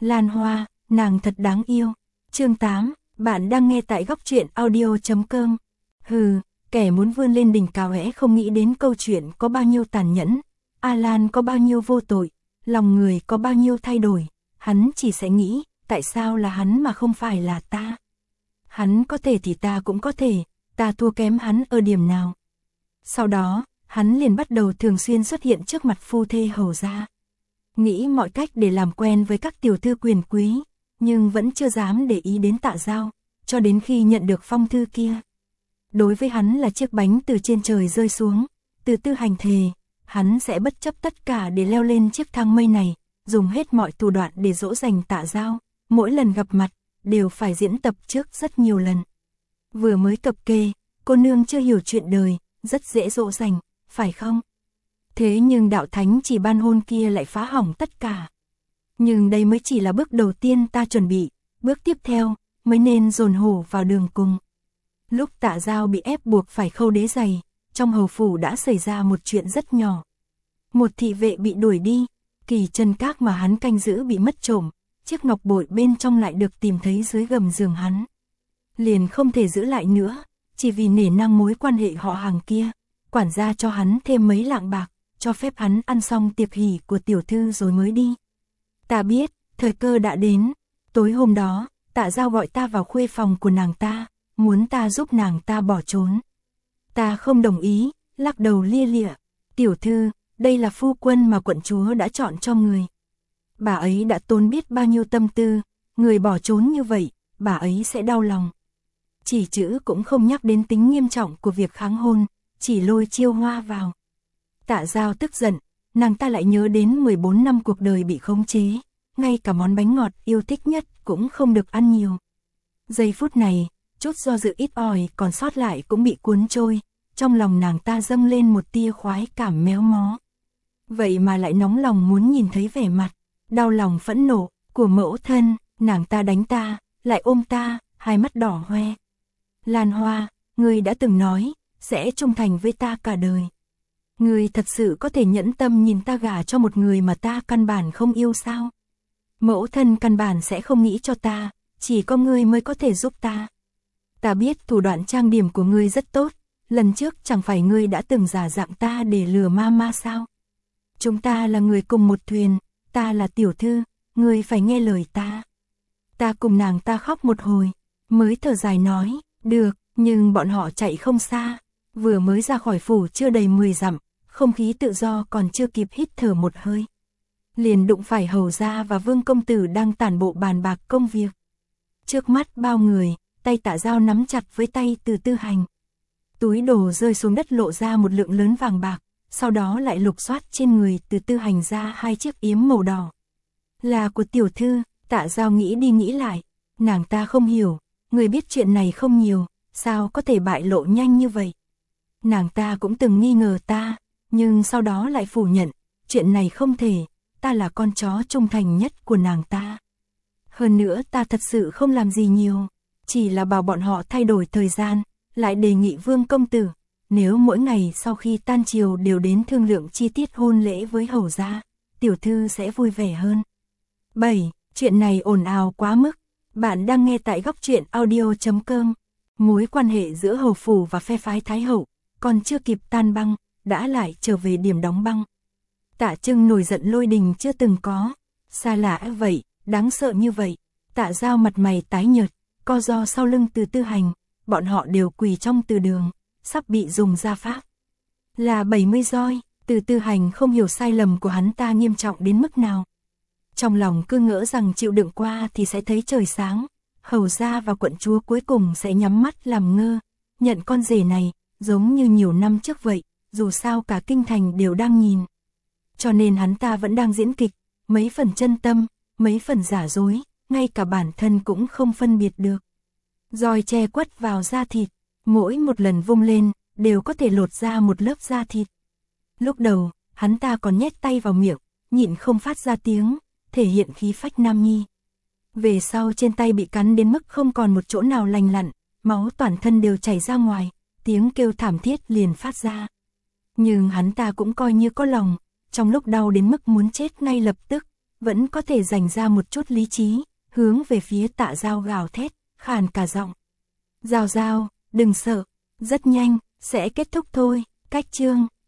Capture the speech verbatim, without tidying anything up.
Lan Hoa, nàng thật đáng yêu. Chương tám, bạn đang nghe tại góc truyện audio chấm com. Hừ, kẻ muốn vươn lên đỉnh cao hẽ không nghĩ đến câu chuyện có bao nhiêu tàn nhẫn, Alan có bao nhiêu vô tội, lòng người có bao nhiêu thay đổi, hắn chỉ sẽ nghĩ, tại sao là hắn mà không phải là ta? Hắn có thể thì ta cũng có thể, ta thua kém hắn ở điểm nào? Sau đó, hắn liền bắt đầu thường xuyên xuất hiện trước mặt phu thê hầu gia. Nghĩ mọi cách để làm quen với các tiểu thư quyền quý, nhưng vẫn chưa dám để ý đến Tạ Giao, cho đến khi nhận được phong thư kia. Đối với hắn là chiếc bánh từ trên trời rơi xuống, Từ Tư Hành thề, hắn sẽ bất chấp tất cả để leo lên chiếc thang mây này, dùng hết mọi thủ đoạn để dỗ dành Tạ Giao, mỗi lần gặp mặt, đều phải diễn tập trước rất nhiều lần. Vừa mới cập kê, cô nương chưa hiểu chuyện đời, rất dễ dỗ dành, phải không? Thế nhưng đạo thánh chỉ ban hôn kia lại phá hỏng tất cả. Nhưng đây mới chỉ là bước đầu tiên ta chuẩn bị, bước tiếp theo, mới nên dồn hổ vào đường cùng. Lúc Tạ Giao bị ép buộc phải khâu đế giày, trong hầu phủ đã xảy ra một chuyện rất nhỏ. Một thị vệ bị đuổi đi, kỳ chân các mà hắn canh giữ bị mất trộm, chiếc ngọc bội bên trong lại được tìm thấy dưới gầm giường hắn. Liền không thể giữ lại nữa, chỉ vì nể nang mối quan hệ họ hàng kia, quản gia cho hắn thêm mấy lạng bạc, cho phép hắn ăn xong tiệc hỷ của tiểu thư rồi mới đi. Ta biết, thời cơ đã đến. Tối hôm đó, Tạ Giao gọi ta vào khuê phòng của nàng ta, muốn ta giúp nàng ta bỏ trốn. Ta không đồng ý, lắc đầu lia lịa. Tiểu thư, đây là phu quân mà quận chúa đã chọn cho người. Bà ấy đã tốn biết bao nhiêu tâm tư, người bỏ trốn như vậy, bà ấy sẽ đau lòng. Chỉ chữ cũng không nhắc đến tính nghiêm trọng của việc kháng hôn, chỉ lôi chiêu hoa vào. Tạ Giao tức giận, nàng ta lại nhớ đến mười bốn năm cuộc đời bị khống chế, ngay cả món bánh ngọt yêu thích nhất cũng không được ăn nhiều. Giây phút này, chút do dự ít ỏi còn sót lại cũng bị cuốn trôi, trong lòng nàng ta dâng lên một tia khoái cảm méo mó. Vậy mà lại nóng lòng muốn nhìn thấy vẻ mặt, đau lòng phẫn nộ của mẫu thân, nàng ta đánh ta, lại ôm ta, hai mắt đỏ hoe. Lan Hoa, ngươi đã từng nói, sẽ trung thành với ta cả đời. Ngươi thật sự có thể nhẫn tâm nhìn ta gả cho một người mà ta căn bản không yêu sao? Mẫu thân căn bản sẽ không nghĩ cho ta, chỉ có ngươi mới có thể giúp ta. Ta biết thủ đoạn trang điểm của ngươi rất tốt, lần trước chẳng phải ngươi đã từng giả dạng ta để lừa mama sao? Chúng ta là người cùng một thuyền, ta là tiểu thư, ngươi phải nghe lời ta. Ta cùng nàng ta khóc một hồi, mới thở dài nói, được, nhưng bọn họ chạy không xa, vừa mới ra khỏi phủ chưa đầy mười dặm, không khí tự do còn chưa kịp hít thở một hơi. Liền đụng phải hầu gia và Vương công tử đang tản bộ bàn bạc công việc. Trước mắt bao người, tay Tạ Giao nắm chặt với tay Từ Tư Hành. Túi đồ rơi xuống đất lộ ra một lượng lớn vàng bạc, sau đó lại lục soát trên người Từ Tư Hành ra hai chiếc yếm màu đỏ. Là của tiểu thư, Tạ Giao nghĩ đi nghĩ lại, nàng ta không hiểu, người biết chuyện này không nhiều, sao có thể bại lộ nhanh như vậy. Nàng ta cũng từng nghi ngờ ta, nhưng sau đó lại phủ nhận, chuyện này không thể, ta là con chó trung thành nhất của nàng ta. Hơn nữa ta thật sự không làm gì nhiều, chỉ là bảo bọn họ thay đổi thời gian, lại đề nghị Vương công tử, nếu mỗi ngày sau khi tan chiều đều đến thương lượng chi tiết hôn lễ với hầu gia, tiểu thư sẽ vui vẻ hơn. bảy. Chuyện này ồn ào quá mức. Bạn đang nghe tại góc truyện audio chấm com. Mối quan hệ giữa hầu phủ và phe phái Thái hậu, còn chưa kịp tan băng, đã lại trở về điểm đóng băng. Tạ Trưng nổi giận lôi đình chưa từng có. Xa lạ vậy, đáng sợ như vậy. Tạ Giao mặt mày tái nhợt, co ro sau lưng Từ Tư Hành, bọn họ đều quỳ trong từ đường, sắp bị dùng ra pháp. Là bảy mươi roi, Từ Tư Hành không hiểu sai lầm của hắn ta nghiêm trọng đến mức nào. Trong lòng cứ ngỡ rằng chịu đựng qua thì sẽ thấy trời sáng, hầu gia và quận chúa cuối cùng sẽ nhắm mắt làm ngơ, nhận con rể này, giống như nhiều năm trước vậy, dù sao cả kinh thành đều đang nhìn. Cho nên hắn ta vẫn đang diễn kịch, mấy phần chân tâm, mấy phần giả dối, ngay cả bản thân cũng không phân biệt được. Roi che quất vào da thịt, mỗi một lần vung lên, đều có thể lột ra một lớp da thịt. Lúc đầu, hắn ta còn nhét tay vào miệng, nhịn không phát ra tiếng, thể hiện khí phách nam nhi. Về sau trên tay bị cắn đến mức không còn một chỗ nào lành lặn, máu toàn thân đều chảy ra ngoài, tiếng kêu thảm thiết liền phát ra. Nhưng hắn ta cũng coi như có lòng, trong lúc đau đến mức muốn chết ngay lập tức, vẫn có thể dành ra một chút lý trí, hướng về phía Tạ Giao gào thét, khàn cả giọng. Giao Giao, đừng sợ, rất nhanh, sẽ kết thúc thôi. Cách chương